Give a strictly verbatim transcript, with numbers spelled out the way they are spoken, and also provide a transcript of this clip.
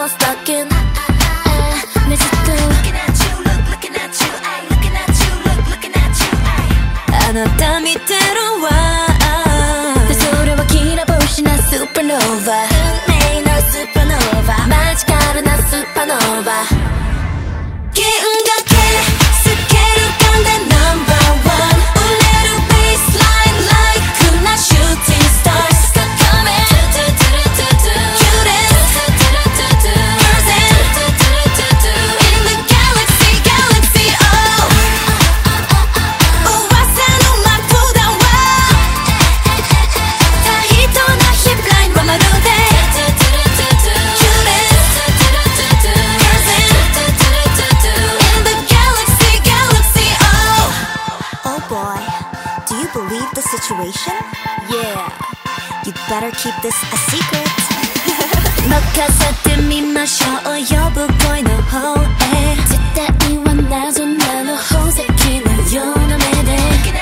almost stuck in uh, 내 짓도 Looking at you, look, looking at you ay, Looking at you, look, looking at you ay. あなた見てるわでそれはきら星なスーパーノーバ運命のスーパーノーバマジカルなスーパーノーバ銀河系スケール感でナンバーワン売れるベースライン like なシューティングスター Stop coming situation? Yeah, you better keep this a secret 任せてみましょう呼ぶ声の方へ絶対は謎なの宝石のような目で